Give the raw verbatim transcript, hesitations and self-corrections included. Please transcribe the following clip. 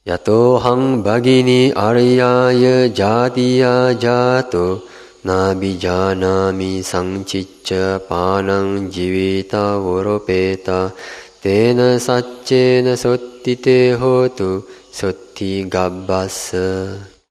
යතෝහං භගිනී අරියාය ජාතියා ජාතෝ නාබිජානාමි සංචිච්ච පානං ජීවිතා වරපේතා තේන සච්චේන සොත්තිතේ හෝතු සොත්ති ගබ්බස්ස.